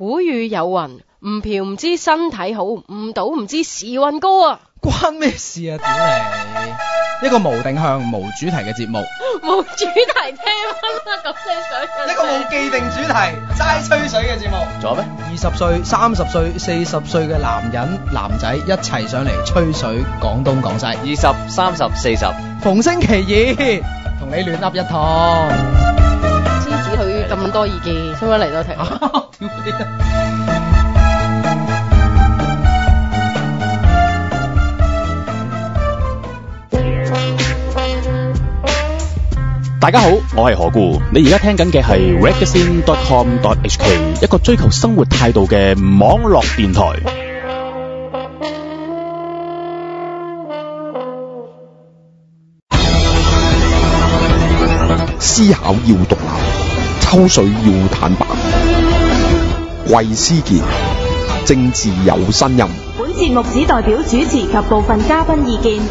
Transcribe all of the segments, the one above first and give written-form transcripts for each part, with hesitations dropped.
古語有云，唔嫖唔知身體好，唔賭唔知時運高啊！ 關咩事啊？屌你！一個無定向、無主題嘅節目， 冇主題聽啦，咁你想一個冇既定主題、齋吹水嘅節目。 仲有咩 ？20歲、30歲、40歲嘅男人、男仔一齊上嚟吹水，廣東廣西。 20、30、40， 逢星期二同你亂噏一趟。 獅子佢咁多意見，使唔使嚟多聽？ 屌你！ 大家好，我係何故，你而家聽緊嘅係 Ragazine.com.hk， 一個追求生活態度嘅網絡電台。 思考要獨立，抽水要坦白。貴思健，政治有呻吟。 本節目只代表主持及部分嘉賓意見。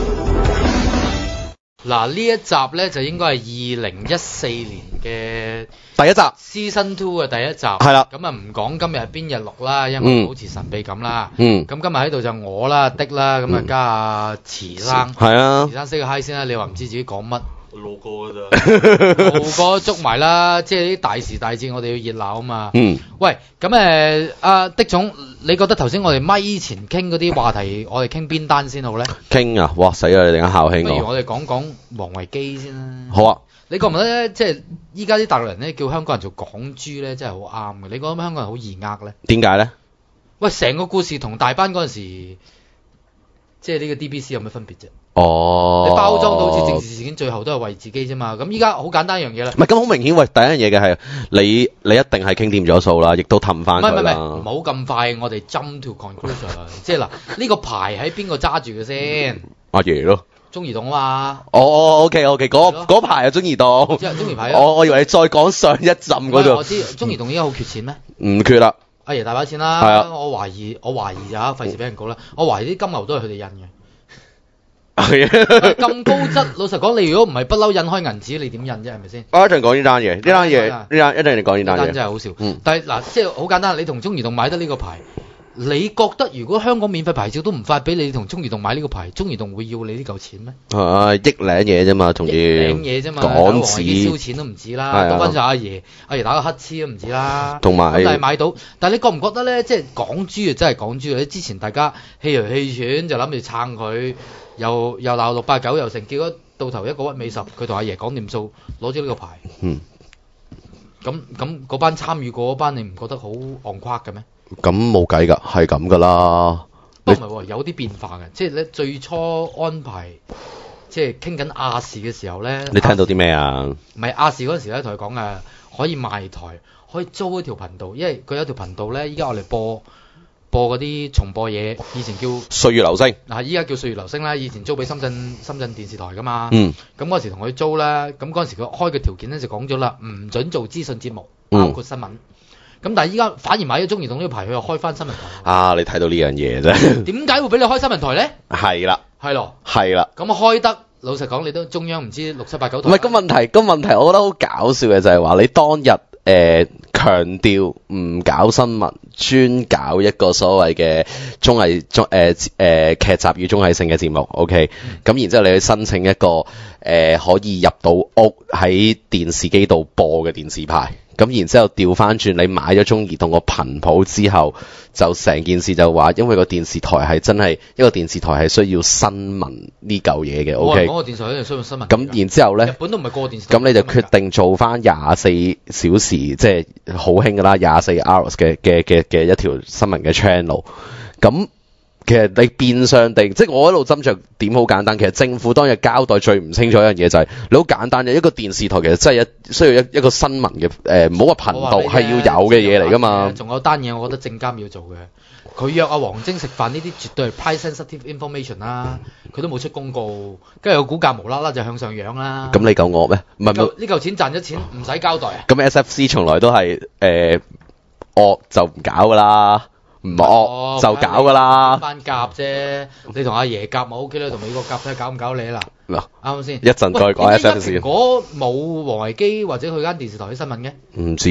嗱，呢一集咧就應該係2014年嘅第一集 Season 2嘅第一集， 係啦。 咁啊唔講今日係邊日錄啦，因為好似神秘咁啦。 咁今日喺度就我啦、的啦，咁啊加阿慈生。 係啊。 慈生 say 個 hi 先啦，你話唔知自己講乜？ 路過㗎咋， 路過捉埋啦，即係啲大時大節，我哋要熱鬧啊嘛。喂，咁阿的總，你覺得頭先我哋咪前傾嗰啲話題，我哋傾邊單先好咧？ 傾啊！哇死啦！你突然間校慶不如我哋講講王維基先啦。 好啊。 你覺唔覺得咧？即係依家啲大陸人咧叫香港人做港豬咧，真係好啱嘅。你覺得香港人好易呃咧？ 點解咧？ 喂，成個故事同大班嗰陣時，即係呢個 DBC 有咩分別啫？ 哦， 你包裝到好似政治事件，最後都係為自己啫嘛。咁依家好簡單一樣嘢啦。 唔係咁好明顯，喂，第一樣嘢嘅係你一定係傾掂咗數啦，亦都氹翻佢啦。 唔好咁快，我哋 jump to conclusion。即係嗱，呢個牌喺邊個揸住嘅先？ 阿爺咯。 中移動啊嘛。 OK，嗰排係中移動。 即係中移牌。 我以為你再講上一陣嗰度。 我知中移動依家好缺錢咩？ 唔缺啦。 阿爺大把錢啦。係啊。我懷疑咋，費事俾人告啦。我懷疑啲金牛都係佢哋印嘅。係啊，咁高質，老實講，你如果唔係不嬲印開銀紙，你點印啫？係咪先？ 我一陣講呢單嘢，一定嚟講呢單嘢。 真係好笑。但係嗱，即係好簡單，你同中移動買得呢個牌，你覺得如果香港免費牌照都唔發俾你同中移動買呢個牌，中移動會要你呢嚿錢咩？ 億領嘢啫嘛，仲要億嘢啫嘛， 港紙燒錢都唔止啦，多翻就阿爺打個乞嗤都唔止啦。 同埋， 但係買到，但係你覺唔覺得咧？即係港豬啊，真係港豬啊！你之前大家氣來氣喘就諗住撐佢。又鬧689又成，結果到頭一個屈尾十，佢同阿爺講掂數，攞咗呢個牌。咁嗰班參與過嗰班，你唔覺得好戇誇嘅咩？ 咁冇計㗎，係咁㗎啦。 不過唔係喎，有啲變化嘅，即係咧最初安排，即係傾緊亞視嘅時候咧。 你聽到啲咩啊？ 唔係亞視嗰陣時咧，同佢講可以賣台，可以租一條頻道，因為佢有條頻道咧，依家我哋播嗰啲重播嘢，以前叫歲月流星， 依家叫歲月流星啦。以前租俾深圳電視台噶嘛。咁嗰時同佢租啦，咁嗰時佢開嘅條件咧就講咗啦，唔准做資訊節目，包括新聞。咁但係依家反而買咗中移動呢個牌，佢又開翻新聞台。你睇到呢樣嘢啫？點解會俾你開新聞台咧？係啦。係咯。係啦。咁開得，老實講，你都中央唔知6、7、8、9台。唔係個問題，我覺得好搞笑嘅就係話你當日強調唔搞新聞，專搞一個所謂嘅綜藝劇集與綜藝性嘅節目 ，OK？咁然之後你去申請一個可以入到屋喺電視機度播嘅電視牌，咁然之後調翻轉你買咗中移動個頻譜之後，就成件事就話，因為個電視台係真係一個電視台係需要新聞呢嚿嘢嘅 ，OK？嗰個電視台一定需要新聞。咁然之後咧，日本都唔係個電視台。咁你就決定做翻24小時，即係好興㗎啦，24 hours 嘅一條新聞嘅 channel。咁其實你變相地，即係我喺度斟酌點好簡單。其實政府當日交代最唔清楚一樣嘢就係，你好簡單嘅一個電視台其實真係需要一個新聞嘅唔好話頻道係要有嘅嘢嚟㗎嘛。仲有單嘢，我覺得證監要做嘅。佢約阿王晶食飯呢啲絕對係 price sensitive information 啦，佢都冇出公告，跟住個股價無啦啦就向上揚啦。咁你夠惡咩？唔係呢嚿錢賺咗錢唔使交代啊？咁 SFC 從來都係惡就唔搞㗎啦。唔惡就搞㗎啦，班夾啫。你同阿爺夾咪 OK 啦，同美國夾睇下搞唔搞你啦。嗱，啱唔啱先？一陣再講 SFC。蘋果冇王維基或者佢間電視台啲新聞嘅？唔知喎。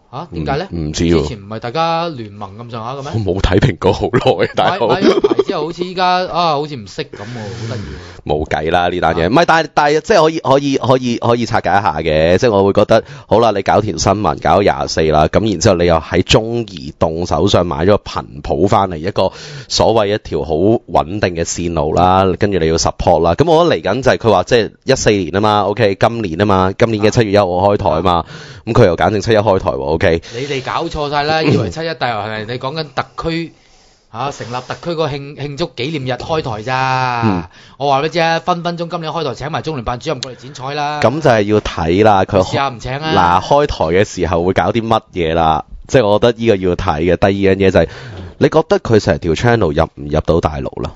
嚇？點解咧？ 唔知喎。 之前唔係大家聯盟咁上下嘅咩？ 我冇睇蘋果好耐，大佬。 買咗牌之後，好似依家好似唔識咁喎，好得意喎。 冇計啦呢單嘢，唔係但係即係可以拆解一下嘅，即係我會覺得好啦，你搞條新聞搞咗24啦，咁然之後你又喺中移動手上買咗個頻譜翻嚟，一個所謂一條好穩定嘅線路啦，跟住你要 support 啦，咁我覺得嚟緊就係佢話即係14年啊嘛 ，OK， 今年啊嘛，今年嘅7月1號開台啊嘛，咁佢又揀定7一開台喎 ，OK。 你哋搞錯晒啦，以為7一大遊係你講緊特區。成立特區個慶祝紀念日開台咋？我話俾你知啊，分分鐘今年開台請埋中聯辦主任過嚟剪彩啦。 咁就係要睇啦，佢試下唔請啊。 嗱，開台嘅時候會搞啲乜嘢啦？即係我覺得呢個要睇嘅。第二樣嘢就係，你覺得佢成條 channel 入唔入到大陸啦？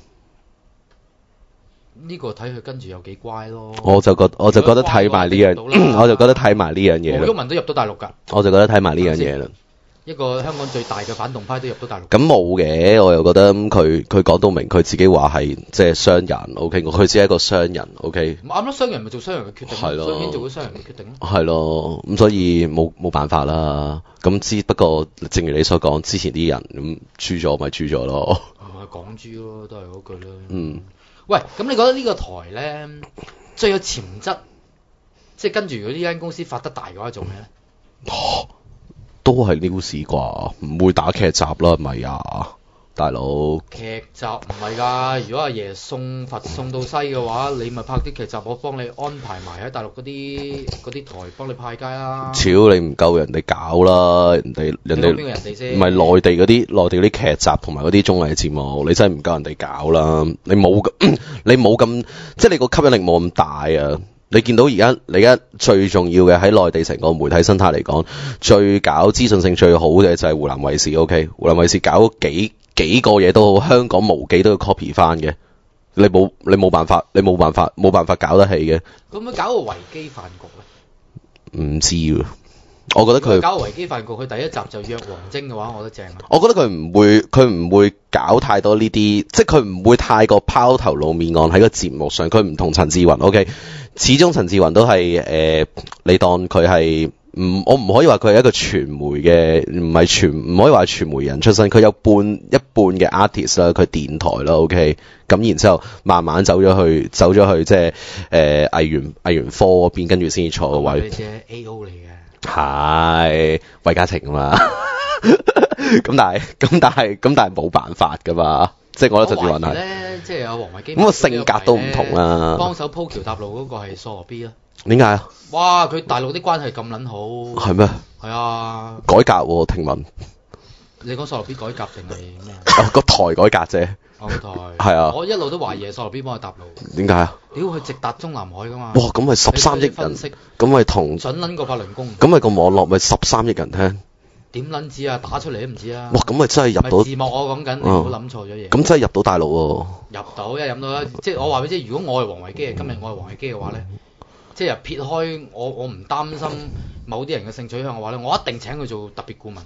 呢個睇佢跟住有幾乖咯。 我就覺得睇埋呢樣，我就覺得睇埋呢樣嘢。 黃毓民都入到大陸㗎。 我就覺得睇埋呢樣嘢啦。 一個香港最大嘅反動派都入到大陸。 咁冇嘅，我又覺得佢講到明，佢自己話係即係商人 ，OK， 佢只係一個商人 ，OK。 啱咯，商人咪做商人嘅決定， 係咯， 順便做咗商人嘅決定咯。 係咯，咁所以冇辦法啦。咁不過正如你所講，之前啲人咁輸咗咪輸咗咯。 咪港豬咯，都係嗰句啦。喂，咁你覺得呢個台咧最有潛質，即係跟住如果呢間公司發得大嘅話，做咩咧？ 都係 news 啩，唔會打劇集啦，係咪啊，大佬？ 劇集唔係㗎，如果阿爺送佛送到西嘅話，你咪拍啲劇集，我幫你安排埋喺大陸嗰啲台幫你派街啦。超你唔夠人哋搞啦，人哋邊個人哋先？ 唔係內地嗰啲劇集同埋嗰啲綜藝節目，你真係唔夠人哋搞啦。你冇咁，即係你個吸引力冇咁大啊！你見到而家最重要嘅喺內地成個媒體生態嚟講，最搞資訊性最好嘅就係湖南衛視 ，OK， 湖南衛視搞幾個嘢都好，香港無記都要 copy 翻嘅，你冇辦法搞得起嘅。 會唔會搞個維基飯局咧？ 唔知喎，我覺得佢搞個維基飯局，佢第一集就約黃晶嘅話，我覺得正啊。 我覺得佢唔會搞太多呢啲，即係佢唔會太過拋頭露面案喺個節目上，佢唔同陳志雲 ，OK。始終陳志雲都係你當佢係我唔可以話佢係一個傳媒嘅，唔可以話傳媒人出身，佢有一半嘅 artist 啦，佢電台啦 OK， 咁然之後慢慢走咗去即係藝員科嗰邊，跟住先至坐個位。 你隻 AO 嚟嘅， 係韋家晴啊嘛，咁但係冇辦法噶嘛。即係我覺得陳志雲係咧，即係有黃維基。 咁個性格都唔同啦。 幫手鋪橋搭路嗰個係傻 B 啦。 點解啊？ 哇！佢大陸啲關係咁撚好。 係咩？ 係啊。 改革喎，聽聞。 你講傻 B 改革定係咩？ 個台改革啫。 個台。係啊。 我一路都懷疑傻 B 幫佢搭路。 點解啊？ 屌，佢直達中南海噶嘛。 哇！咁咪13億人。咁咪同。 準撚過法輪功。 咁咪個網絡咪13億人聽。 點撚知啊？打出嚟都唔知啊！ 哇！咁咪真係入到字幕我講緊，你唔好諗錯咗嘢。 咁真係入到大陸喎。 入到，一入到啦，即係我話俾你知，如果我係黃維基，今日我係黃維基嘅話咧，即係撇開我唔擔心某啲人嘅性取向嘅話咧，我一定請佢做特別顧問。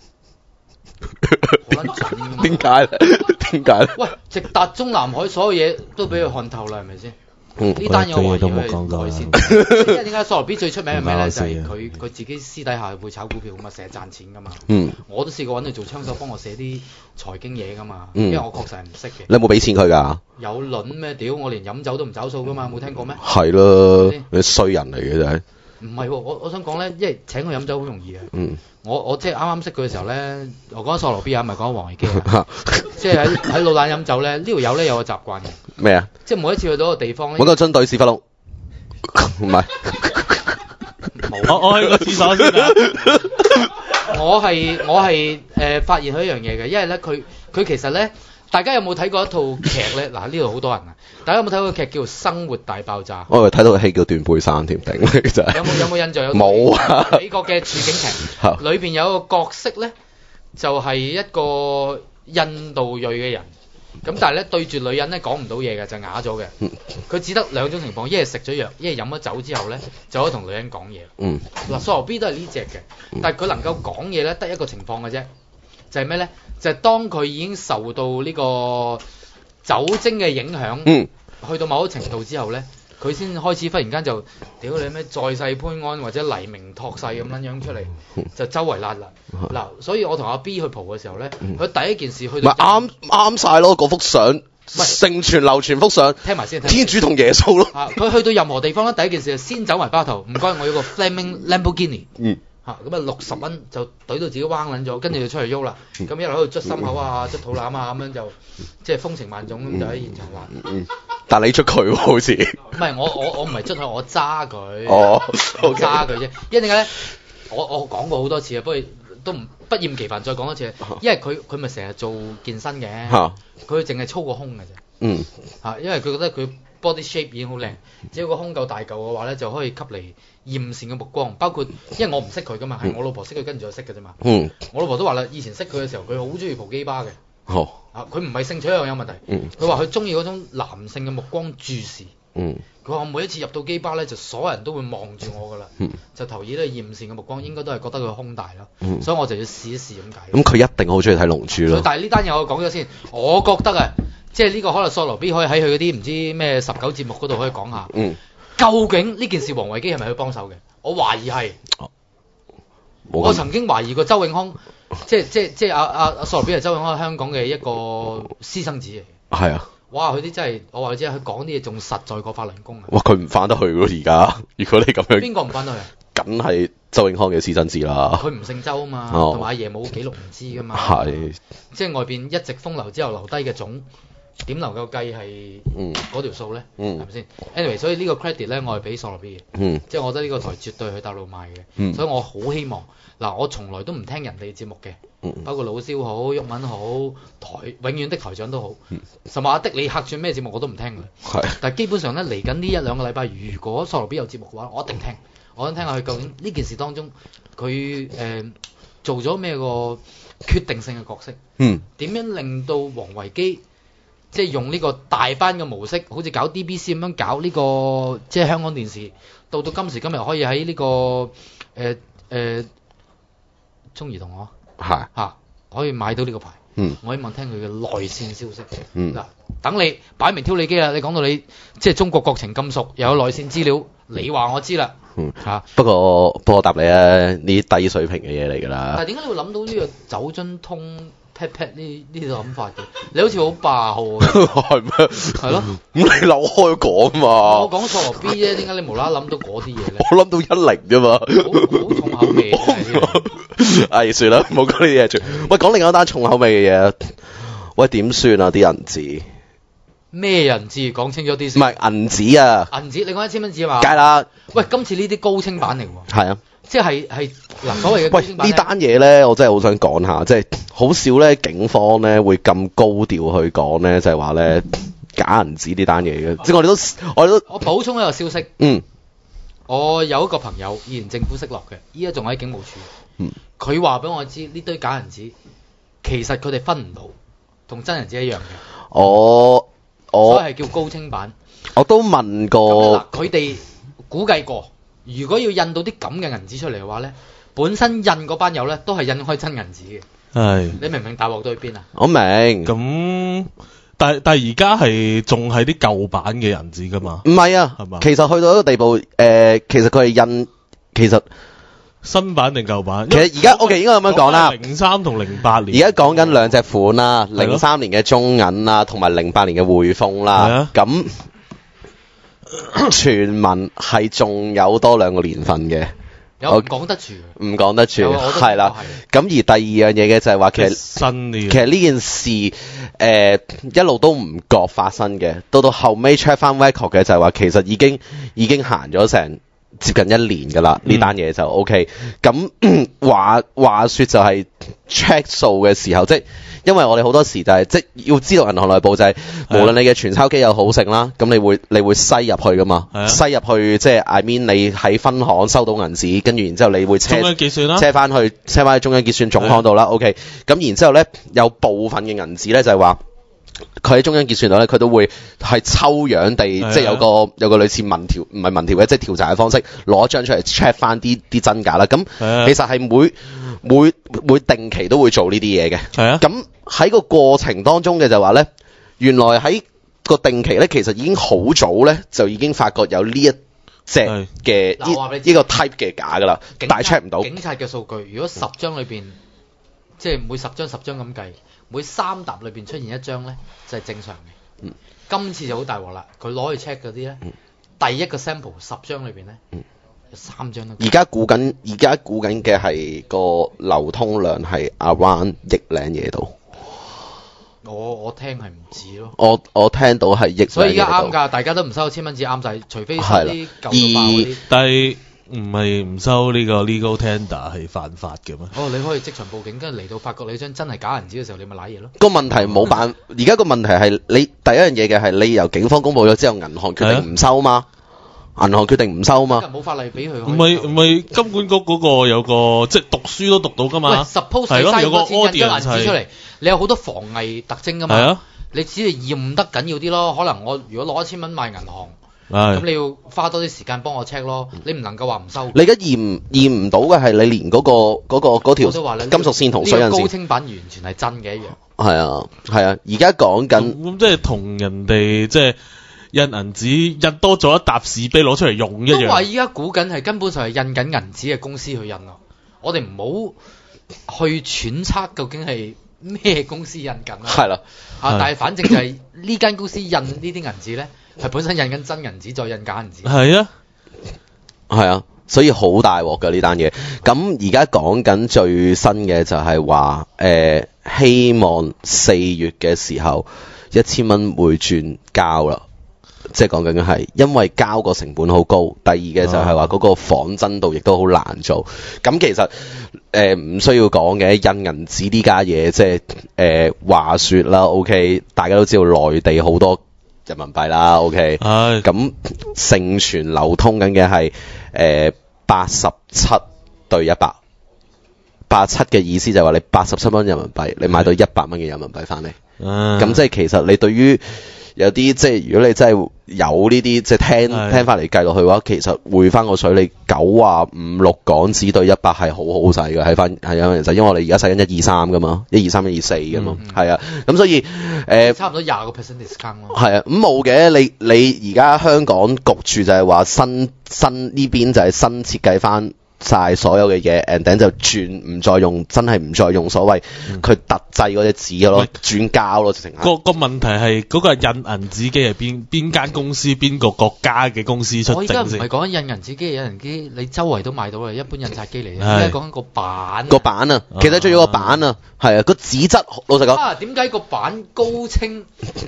好撚準。 點解咧？點解咧？ 喂，直達中南海所有嘢都俾佢看透啦，係咪先？呢單嘢我懷疑佢係內線。因為點解傻 B 最出名係咩咧？就係佢自己私底下會炒股票咁嘛，成日賺錢噶嘛。我都試過揾佢做槍手，幫我寫啲財經嘢噶嘛。因為我確實係唔識嘅。 你有冇俾錢佢㗎？ 有卵咩？屌，我連飲酒都唔找數噶嘛，冇聽過咩？ 係咯，你衰人嚟嘅真係。 唔係喎，我想講咧，因為請佢飲酒好容易嘅。我即係啱啱識佢嘅時候咧，我講傻 B 啊，唔係講黃維基啊。即係喺老蘭飲酒咧，呢條友咧有個習慣嘅。咩啊？即係每一次去到個地方咧，揾個樽對屎忽窿。唔係。 我去個廁所先啊！ 我係發現佢一樣嘢嘅，因為咧佢其實咧，大家有冇睇過一套劇咧？嗱，呢度好多人啊！大家有冇睇過個劇叫做《生活大爆炸》？我以為睇到個戲叫《斷背山》添，頂真係。有冇印象？冇啊！美國嘅處境劇，裏邊有一個角色咧，就係一個印度裔嘅人。咁但係咧對住女人咧講唔到嘢嘅，就啞咗嘅。佢只得兩種情況，一係食咗藥，一係飲咗酒之後咧就可以同女人講嘢。嗱，傻 B 都係呢隻嘅，但係佢能夠講嘢咧得一個情況嘅啫，就係咩咧？就係當佢已經受到呢個酒精嘅影響，去到某一程度之後咧， 佢先開始忽然間就屌你咩再世潘安或者黎明託世咁樣出嚟，就周圍辣啦。嗱，所以我同阿 B 去蒲嘅時候咧，佢第一件事去到啱晒咯，嗰幅相。盛傳流傳幅相， 聽埋先。 天主同耶穌咯。 佢去到任何地方咧，第一件事就先走埋包頭，唔該，我要個 Flaming Lamborghini。咁啊60蚊就懟到自己彎撚咗，跟住就出去喐啦。咁一路喺度捽心口啊、捽肚腩啊，咁樣就即係風情萬種咁就喺現場玩。 但你捽佢喎，好似。 唔係我唔係捽佢，我揸佢。 哦， 我揸佢啫。因為點解咧？我講過好多次啊，不過都不厭其煩再講多次。因為佢咪成日做健身嘅，佢淨係操個胸嘅啫。因為佢覺得佢 body shape 已經好靚，只要個胸夠大嚿嘅話咧，就可以吸嚟豔羨嘅目光。包括因為我唔識佢噶嘛，係我老婆識佢，跟住我識嘅啫嘛。我老婆都話啦，以前識佢嘅時候，佢好中意蒲基巴嘅。佢唔係性取向有問題，佢話佢中意嗰種男性嘅目光注視。佢話每一次入到基巴咧，就所有人都會望住我噶啦，就投以呢個豔羨嘅目光，應該都係覺得佢胸大咯。所以我就要試一試咁解。咁佢一定好中意睇龍珠咯。 但係呢單嘢我講咗先，我覺得啊，即係呢個可能索羅 B 可以喺佢嗰啲唔知咩19節目嗰度可以講下。究竟呢件事王維基係咪去幫手嘅？我懷疑係。我曾經懷疑過周永康，即係阿索羅 B 係周永康香港嘅一個私生子嚟嘅。係啊。哇！佢啲真係，我話你知，佢講啲嘢仲實在過法輪功啊！ 哇！佢唔翻得去喎而家，如果你咁樣， 邊個唔翻得去啊？ 梗係周永康嘅私生子啦。 佢唔姓周啊嘛，同埋阿爺冇記錄唔知噶嘛。係，即係外邊一直風流之後留低嘅種，點能夠計係嗰條數咧？係咪先 ？anyway， 所以呢個 credit 咧，我係俾索羅 B 嘅。即係我覺得呢個台絕對去大陸賣嘅。所以我好希望嗱，我從來都唔聽人哋節目嘅。包括老蕭好、毓民好、永遠的台長都好，甚至阿的你客串咩節目我都唔聽嘅。但係基本上咧，嚟緊呢1-2個禮拜，如果索羅 B 有節目嘅話，我一定聽。我想聽下佢究竟呢件事當中佢做咗咩個決定性嘅角色？點樣令到王維基即係用呢個大班嘅模式，好似搞 DBC 咁樣搞呢個即係香港電視，到今時今日可以喺呢個中移動嗬。可以買到呢個牌。我希望聽佢嘅內線消息。嗱，等你擺明挑你機啦。你講到你即係中國國情咁熟，又有內線資料，你話我知啦。 不過我答你啊，呢啲低水平嘅嘢嚟㗎啦。 但係點解你會諗到呢個酒樽通 pat pat 呢個諗法嘅？你好似好霸號係咩？係咯。咁你扭開講嘛？ 我講索羅 B 啫，點解你無啦啦諗到嗰啲嘢咧？ 我諗到10啫嘛。 好重口味唉，算啦，唔好講呢啲嘢住。喂，講另外一單重口味嘅嘢。喂，點算啊？啲銀紙咩銀紙？講清楚啲先。 唔係銀紙啊！ 銀紙，你講1000蚊紙嘛？ 梗係啦。喂， 今次呢啲高清版嚟喎。係啊。即係嗱，所謂嘅高清版。 喂，呢單嘢咧，我真係好想講下，即係好少咧，警方咧會咁高調去講咧，就係話咧假銀紙呢單嘢嘅。即係我哋都。我補充一個消息。我有一個朋友以前政府識落嘅，依家仲喺警務處。佢話俾我知呢堆假銀紙，其實佢哋分唔到，同真銀紙一樣嘅。所以係叫高清版。我都問過。佢哋估計過，如果要印到啲咁嘅銀紙出嚟嘅話咧，本身印嗰班友咧都係印開真銀紙嘅。係。你明唔明大鑊到去邊啊？我明。咁。 但係而家係仲係啲舊版嘅銀紙㗎嘛？ 唔係啊，係嘛？其實去到一個地步，其實佢係印，其實新版定舊版？ 其實而家 OK 應該咁樣講啦。 03同08年。 而家講緊兩隻款啦，03年嘅中銀啦，同埋08年嘅匯豐啦。咁傳聞係仲有多2個年份嘅。 有唔講得住？ 唔講得住，係啦。咁而第二樣嘢嘅就係話，其實呢件事一路都唔覺發生嘅，到後尾 check 翻 record 嘅就係話，其實已經行咗成接近1年㗎啦。呢單嘢就 OK。咁話說就係 check 數嘅時候，即係因為我哋好多時就係即係要知道銀行內部就係無論你嘅存鈔機有好剩啦，咁你會篩入去㗎嘛，篩入去即係 I mean 你喺分行收到銀紙，跟住然之後你會車翻去中央結算總行度啦。OK， 咁然之後咧有部分嘅銀紙咧就係話佢喺中央結算度咧，佢都會係抽樣地即係有個類似唔係民調嘅即係調查嘅方式攞張出嚟 check 翻啲真假啦。咁其實係每定期都會做呢啲嘢嘅。係啊。咁喺個過程當中嘅就話咧，原來喺個定期咧，其實已經好早咧就已經發覺有呢一隻嘅呢個 type 嘅假㗎啦，但係 check 唔到。 警察嘅數據，如果10張裏邊，即係每10張咁計，每3沓裏邊出現一張咧，就係正常嘅。今次就好大鑊啦，佢攞去 check 嗰啲咧，第一個 sample 10張裏邊咧，有3張都。 而家估緊嘅係個流通量係 around 億零嘢度。 我聽係唔止咯。 我聽到係億零嘢度。 所以而家啱㗎，大家都唔收1000蚊紙啱晒，除非收啲舊到爆嗰啲。 但係唔係唔收呢個 legal tender 係犯法嘅咩？ 你可以即場報警，跟住嚟到發覺你張真係假銀紙嘅時候，你咪賴嘢咯。 個問題冇辦，而家個問題係你第一樣嘢嘅係你由警方公佈咗之後，銀行決定唔收嘛？銀行決定唔收嘛？ 冇法例俾佢。 唔係金管局嗰個有個即係讀書都讀到㗎嘛？ suppose 係咯，有個錢印咗銀 audience 紙出嚟，你有好多防偽特徵㗎嘛？ 係啊， 你只係驗得緊要啲咯。可能我如果攞1000蚊買銀行。咁你要花多啲時間幫我 check 咯，你唔能夠話唔收。 你而家驗唔到嘅係你連嗰條金屬線同水印線。 高清版完全係真嘅一樣。 係啊，而家講緊咁即係同人哋即係印銀紙印多咗一沓士啤攞出嚟用一樣。 都話依家估緊係根本上係印緊銀紙嘅公司去印咯。我哋唔好去揣測究竟係咩公司印緊啦。 係啦， 但係反正就係呢間公司印呢啲銀紙咧。係本身印緊真銀紙，再印假銀紙。 係啊， 所以好大鑊㗎呢單嘢。咁而家講緊最新嘅就係話，希望4月嘅時候1000蚊會轉膠啦。即係講緊係，因為膠個成本好高。第二嘅就係話嗰個仿真度亦都好難做。咁其實唔需要講嘅，印銀紙呢家嘢，即係話說啦。OK， 大家都知道內地好多人民幣啦 ，OK， 咁盛傳流通緊嘅係87對100， 87嘅意思就係話你87蚊人民幣，你買到100蚊嘅人民幣翻嚟，咁即係其實你對於有啲即係如果你真係有呢啲即係聽翻嚟計落去嘅話，其實匯翻個水你95-6港紙對100係好好使嘅，係啊，就因為我哋而家使緊123噶嘛，123、124噶嘛，係啊，咁所以差唔多20% discount 咯。 係啊，咁冇嘅，你而家香港焗住就係話新呢邊就係新設計翻晒所有嘅嘢 ，and then 就真係唔再用所謂佢特製嗰隻紙咯，轉膠咯，直情係。 個問題係嗰個印銀紙機係邊間公司邊個國家嘅公司出整先？ 我而家唔係講緊印銀紙機，印銀機你周圍都買到啦，一般印刷機嚟嘅。而家講緊個板。 個板啊，其實仲要個板啊，係啊，個紙質老實講。 點解個板高清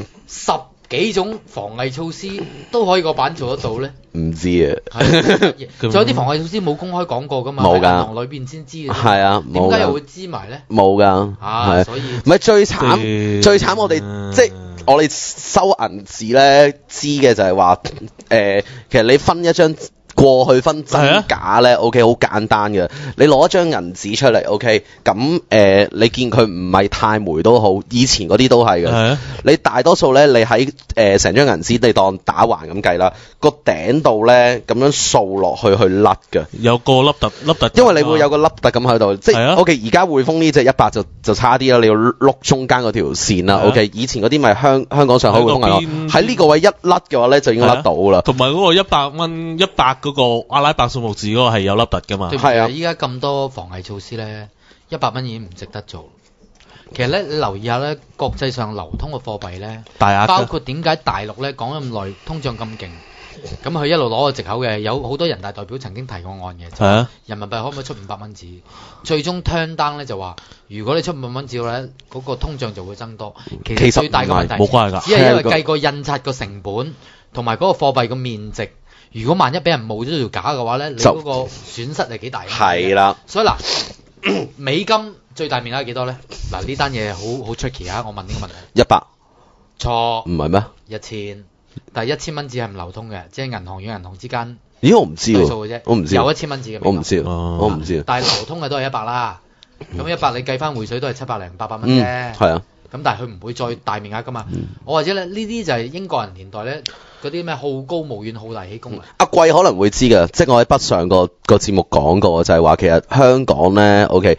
10幾種防偽措施都可以個板做得到咧？ 唔知啊， 仲有啲防偽措施冇公開講過噶嘛？ 冇㗎， 銀行裏邊先知嘅。 係啊， 點解又會知埋咧？ 冇㗎， 所以唔係最慘，我哋即係我哋收銀紙咧，知嘅就係話其實你分一張。過去分真假咧 ，OK 好簡單嘅。你攞一張銀紙出嚟 ，OK 咁你見佢唔係太霉都好，以前嗰啲都係嘅。你大多數咧，你喺成張銀紙你當打橫咁計啦，個頂度咧咁樣掃落去甩嘅。 有個凹凸， 因為你會有個凹凸咁喺度，即係 OK。而家匯豐呢隻100就差啲啦，你要碌中間嗰條線啦。OK， 以前嗰啲咪香港上海匯豐銀行喺呢個位一甩嘅話咧，就已經甩到啦。 同埋嗰個100蚊100嗰個阿拉伯數目字嗰個係有凹凸噶嘛？ 係啊！依家咁多防偽措施咧，100蚊已經唔值得做。其實咧，你留意下咧，國際上流通嘅貨幣咧，包括點解大陸咧講咁耐通脹咁勁，咁佢一路攞個藉口嘅，有好多人大代表曾經提過案嘅，就係人民幣可唔可以出500蚊紙？最終 turn down 咧就話，如果你出500蚊紙咧，嗰個通脹就會增多。其實最大嘅問題冇關係㗎， 只係因為計個印刷個成本同埋嗰個貨幣個面值。如果萬一俾人冒咗條假嘅話咧，你嗰個損失係幾大？ 係啦。所以嗱，美金最大面額係幾多咧？嗱，呢單嘢好 tricky 啊！我問呢個問題。 100。 錯。 唔係咩 ？1000，但係1000蚊紙係唔流通嘅，即係銀行與銀行之間。 咦？我唔知喎。 數嘅啫。 我唔知。 有1000蚊紙嘅。 我唔知。我唔知。 但係流通嘅都係100啦。咁100你計翻匯水都係700零800蚊啫。 係啊。 咁但係佢唔會再大面額噶嘛。我或者咧呢啲就係英國人年代咧。嗰啲咩好高騖遠好大喜功啊！ 阿貴可能會知㗎，即係我喺北上個節目講過，就係話其實香港咧 ，OK，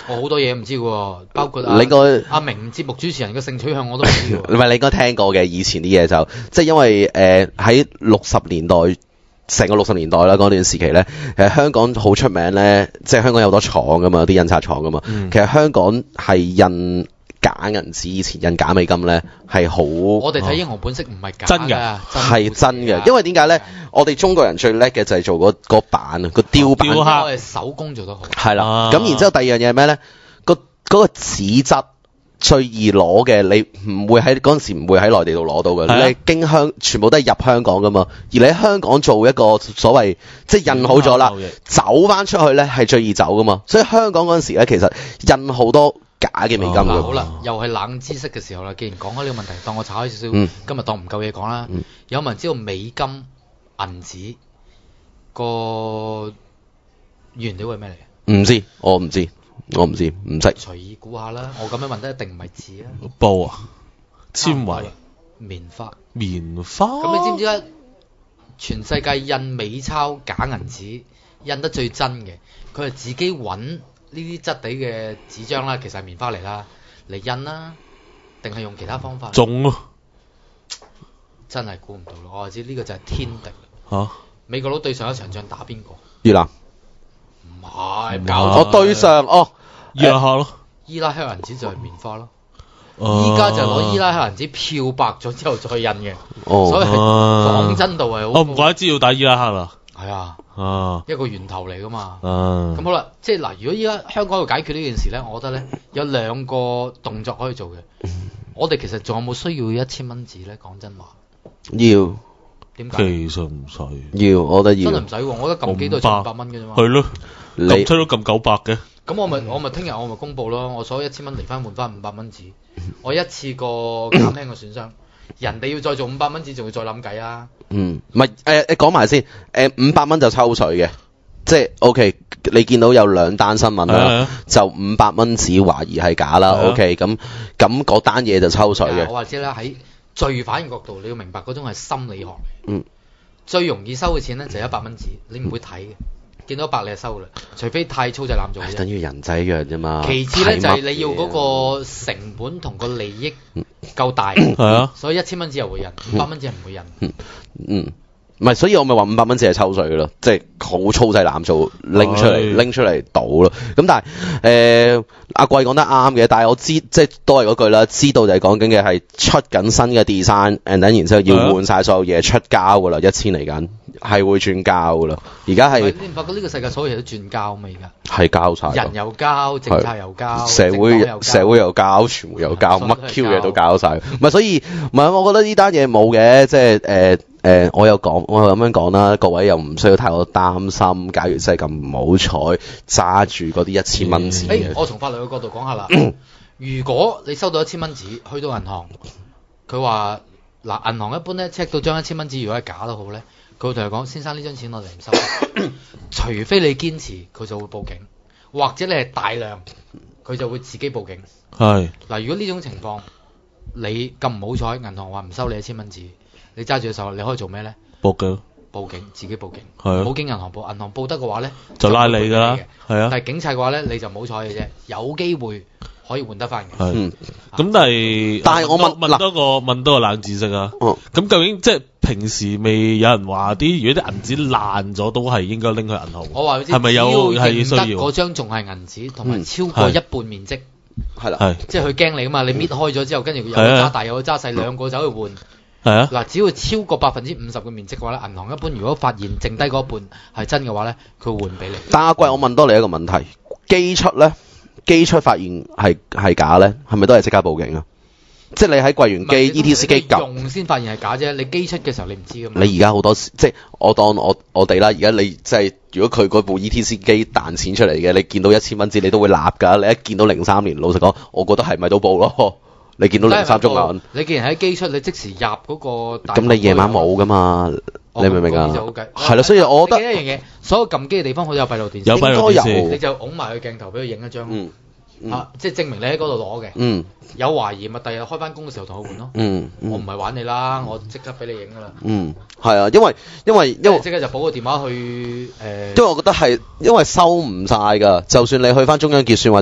我好多嘢唔知喎，包括你阿明節目主持人嘅性取向我都唔知喎。 唔係你應該聽過嘅，以前啲嘢就即係因為喺60年代。成個60年代啦，嗰段時期咧，香港好出名咧，即係香港有好多廠噶嘛，有啲印刷廠噶嘛。其實香港係印假銀紙，以前印假美金咧係好。 我哋睇英雄本色唔係假真㗎， 係真嘅。因為點解咧？我哋中國人最叻嘅就係做嗰板啊，個雕版。 我哋手工做得好。 係啦，咁然之後第二樣嘢係咩咧？嗰個紙質。最易攞嘅，你唔會喺嗰陣時唔會喺內地度攞到嘅，你經全部都係入香港噶嘛。而你喺香港做一個所謂即係印好咗啦，走翻出去咧係最易走噶嘛。所以香港嗰陣時咧，其實印好多假嘅美金嘅。 好啦，又係冷知識嘅時候啦。既然講開呢個問題，當我炒開少少，今日當唔夠嘢講啦。有冇人知道美金銀紙個原料係咩嚟？ 唔知，我唔知。唔識。 隨意估下啦，我咁樣問得一定唔係紙啊。 布啊，纖維、 棉花。 咁你知唔知咧？全世界印美鈔假銀紙印得最真嘅，佢係自己揾呢啲質地嘅紙張啦，其實係棉花嚟啦，嚟印啦，定係用其他方法？ 中啊！ 真係估唔到咯，我知呢個就係天敵。 嚇！ 美國佬對上一場仗打邊個？ 越南。 唔係，搞我對上伊拉克咯， 伊拉克銀紙就係棉花咯。依家就攞伊拉克銀紙漂白咗之後再印嘅，所以仿真度係好。 我唔怪得知要打伊拉克啦。 係啊，一個源頭嚟噶嘛。咁好啦，即係嗱，如果依家香港要解決呢件事咧，我覺得咧有兩個動作可以做嘅。我哋其實仲有冇需要1000蚊紙咧？講真話， 要。 點解？ 其實唔使。 要，我覺得要。 真係唔使喎，我覺得撳機都係500蚊嘅啫嘛。 係咯，撳出都撳900嘅。 咁我咪聽日我咪公佈咯，我所有1000蚊嚟翻換翻500蚊紙，我一次過減輕個損傷。人哋要再做500蚊紙，仲要再諗計啊。 唔係講埋先，500蚊就抽水嘅，即係 OK。你見到有2單新聞啦，就500蚊紙懷疑係假啦。OK，咁嗰單嘢就抽水嘅。 我話知啦，喺罪犯嘅角度，你要明白嗰種係心理學嚟。最容易收嘅錢咧就係100蚊紙，你唔會睇嘅。見到100你就收啦，除非太粗製濫造嘅。 等於人仔一樣啫嘛。 其次咧就係你要嗰個成本同個利益夠大，所以1000蚊紙又會印，500蚊紙係唔會印。 唔係，所以我咪話500蚊紙係抽水嘅咯，即係好粗製濫造拎出嚟倒咯。咁但係阿貴講得啱嘅，但係我知即係都係嗰句啦，知道就係講緊嘅係出緊新嘅 design，and then 然之後要換晒所有嘢出膠噶啦，1000嚟緊係會轉膠噶啦。而家係你唔發覺呢個世界所有嘢都轉膠咩？而家係膠晒， 人又膠，政策又膠， 社會又膠，全部又膠，乜 Q 嘢都膠晒。唔係，所以唔係，我覺得呢單嘢冇嘅，即係我又咁樣講啦，各位又唔需要太過擔心。假如真係咁唔好彩，揸住嗰啲1000蚊紙。 我從法律嘅角度講下啦。如果你收到1000蚊紙，去到銀行，佢話嗱，銀行一般咧 check 到張1000蚊紙，如果係假都好咧，佢會同你講：先生，呢張錢我哋唔收。除非你堅持，佢就會報警；或者你係大量，佢就會自己報警。 係嗱，如果呢種情況你咁唔好彩，銀行話唔收你1000蚊紙。你揸住嘅手，你可以做咩咧？報警，自己報警，唔好經銀行報。銀行報得嘅話咧， 就拉你㗎啦。係啊， 但係警察嘅話咧，你就唔好彩嘅啫，有機會可以換得翻嘅。 咁但係我問多個冷知識啊。咁究竟即係平時未有人話啲，如果啲銀紙爛咗，都係應該拎去銀行？ 我話係咪有係需要？ 嗰張仲係銀紙，同埋超過一半面積。 係啦， 即係佢驚你啊嘛！你搣開咗之後，跟住有個揸大，有個揸細，兩個走去換。 係啊， 嗱，只要超過50%嘅面積嘅話咧，銀行一般如果發現剩低嗰一半係真嘅話咧，佢會換俾你。 但阿貴，我問多你一個問題：機出發現係假咧，係咪都係即刻報警啊？即係你喺櫃員機 ETC 機用先發現係假啫，你機出嘅時候你唔知㗎嘛。 你而家好多即係我當我哋啦，而家你即係如果佢嗰部 ETC 機彈錢出嚟嘅，你見到1000蚊紙你都會立㗎。你一見到03年，老實講，我覺得係咪都報咯？你見到03中銀， 你既然喺機出，你即時入嗰個大。 咁你夜晚冇噶嘛？你明唔明啊？係啦，所以我覺得一樣嘢，所有撳機嘅地方好有閉路電視， 有閉路電視， 你就拱埋個鏡頭俾佢影一張，即係證明你喺嗰度攞嘅。有懷疑咪第日開翻工嘅時候同佢換咯。我唔係玩你啦，我即刻俾你影噶啦。 係啊，因為即刻就補個電話去因為我覺得係因為收唔晒㗎，就算你去翻中央結算或者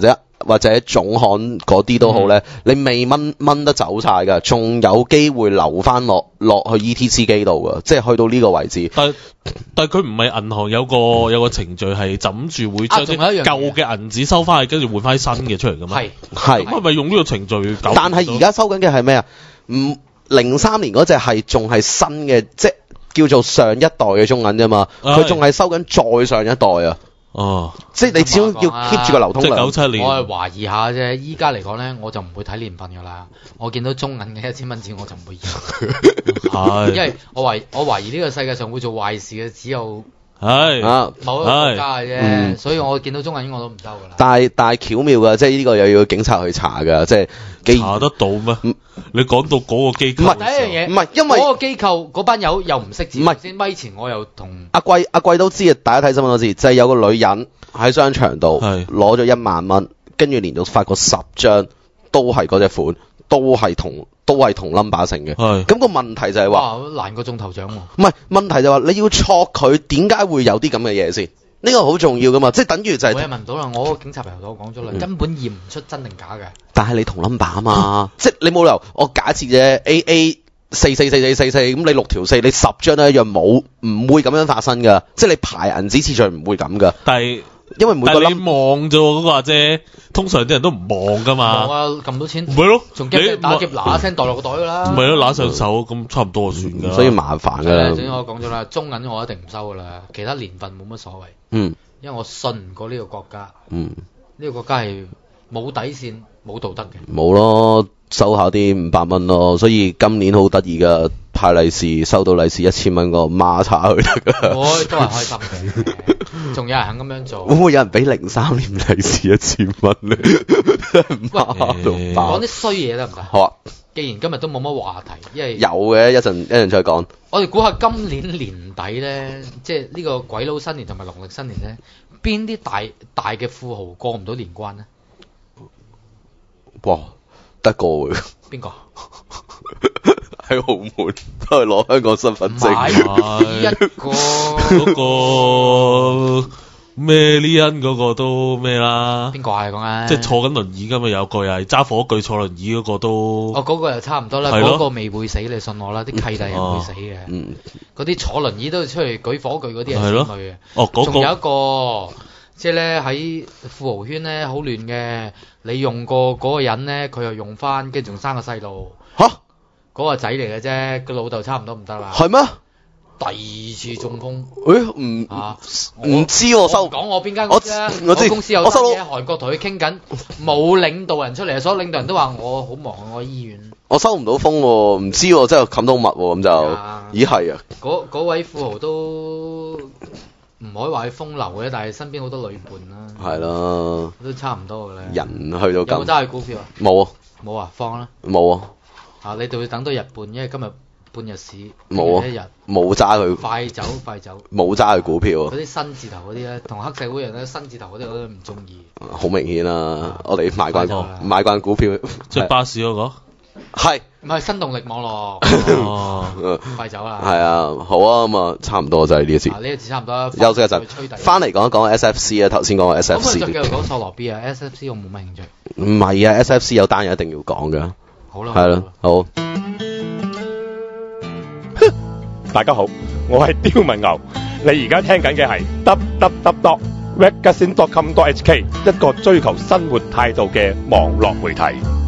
或者總行嗰啲都好咧，你未掹得走晒㗎，仲有機會留翻落去 ETC 機度㗎，即係去到呢個位置。 但係佢唔係銀行有個程序係枕住會將啲舊嘅銀紙收翻去，跟住換翻新嘅出嚟㗎嘛？係。咁係咪用呢個程序搞？ 但係而家收緊嘅係咩啊？03年嗰隻係仲係新嘅，即係叫做上一代嘅中銀啫嘛。佢仲係收緊再上一代啊。哦，即係你始終要 keep 住個流通量。 即係97年， 我係懷疑下啫。依家嚟講咧，我就唔會睇年份㗎啦。我見到中銀嘅1000蚊紙，我就唔會要。因為我懷疑呢個世界上會做壞事嘅只有某一個國家嘅啫。所以我見到中銀我都唔收㗎啦。 但係巧妙㗎，即係呢個又要警察去查㗎，即係查得到咩？你講到嗰個機構， 唔係第一樣嘢，唔係因為嗰個機構嗰班友又唔識字，唔係先咪前我又同阿貴都知啊，大家睇新聞都知，就係有個女人喺商場度攞咗1萬蚊，跟住連續發過10張，都係嗰隻款，都係同 number 成嘅。咁個問題就係話， 難過中頭獎喎。 唔係問題就係話你要錯佢，點解會有啲咁嘅嘢先？呢個好重要噶嘛，即係等於就係。 我問到啦，我個警察朋友同我講咗啦，根本驗唔出真定假嘅。 但係你同 number 啊嘛，即係你冇理由，我假設啫 AA 444444咁，你6條4，你10張都一樣，唔會咁樣發生噶，即係你排銀紙次序唔會咁噶。 但係因為每個你望啫喎，嗰個阿姐，通常啲人都唔望噶嘛。 望啊，撳到錢。 唔係咯， 仲驚打劫嗱一聲袋落個袋㗎啦。 唔係咯，揦上手咁差唔多就算㗎。 所以麻煩㗎啦。 總之我講咗啦，中銀我一定唔收㗎啦，其他年份冇乜所謂。因為我信唔過呢個國家。呢個國家係冇底線、冇道德嘅。 冇咯，收下啲500蚊咯，所以今年好得意㗎，派利是收到利是1000蚊個孖叉去得㗎。 我都係開心嘅，仲有人肯咁樣做。 會唔會有人俾03年利是1000蚊咧？ 講啲衰嘢得唔得？ 好啊。 既然今日都冇乜話題，因為有嘅，一陣再講。 我哋估下今年年底咧，即係呢個鬼佬新年同埋農曆新年咧，邊啲大嘅富豪過唔到年關咧？ 哇，得個喎。邊個？喺澳門都係攞香港身份證。 一個嗰個咩呢恩嗰個都咩啦？ 邊個係講啊？ 即係坐緊輪椅㗎嘛，有個又係揸火炬坐輪椅嗰個都。 嗰個又差唔多啦，嗰個未會死，你信我啦，啲契弟人會死嘅。嗰啲坐輪椅都出嚟舉火炬嗰啲係先去嘅。仲有一個，即係咧喺富豪圈咧好亂嘅，你用過嗰個人咧，佢又用翻，跟住仲生個細路。嚇！嗰個仔嚟嘅啫，個老豆差唔多唔得啦。 係咩？ 第二次中風， 唔知喎，收講我邊間公司啦，我公司有單嘢喺韓國同佢傾緊，冇領導人出嚟，所有領導人都話我好忙，我喺醫院。 我收唔到風喎，唔知喎，真係冚到密喎，咁就，咦係啊？ 嗰位富豪都唔可以話佢風流嘅，但係身邊好多女伴啦。 係咯， 都差唔多嘅咧。 人去到咁。 有冇揸佢股票啊？ 冇啊。 冇啊，放啦。 冇啊。 你哋會等到日半，因為今日半日市， 冇啊， 一日冇揸佢， 快走， 冇揸佢股票啊！ 嗰啲新字頭嗰啲咧，同黑社會人咧，新字頭嗰啲我都唔中意。 好明顯啦，我哋買慣股票， 即係巴士嗰個， 係唔係新動力網絡？快走啦！ 係啊，好啊，咁啊，差唔多就係呢一次。 呢一次差唔多啦， 休息一陣，翻嚟講一講 SFC 啊，頭先講過 SFC。 咁啊，再繼續講索羅 B 啊 ，SFC 我冇乜興趣。 唔係啊 ，SFC 有單嘢一定要講㗎。 好啦， 係啦，好。 大家好，我係刁文牛，你而家聽緊嘅係 www.magazine.com.hk 一個追求生活態度嘅網絡媒體。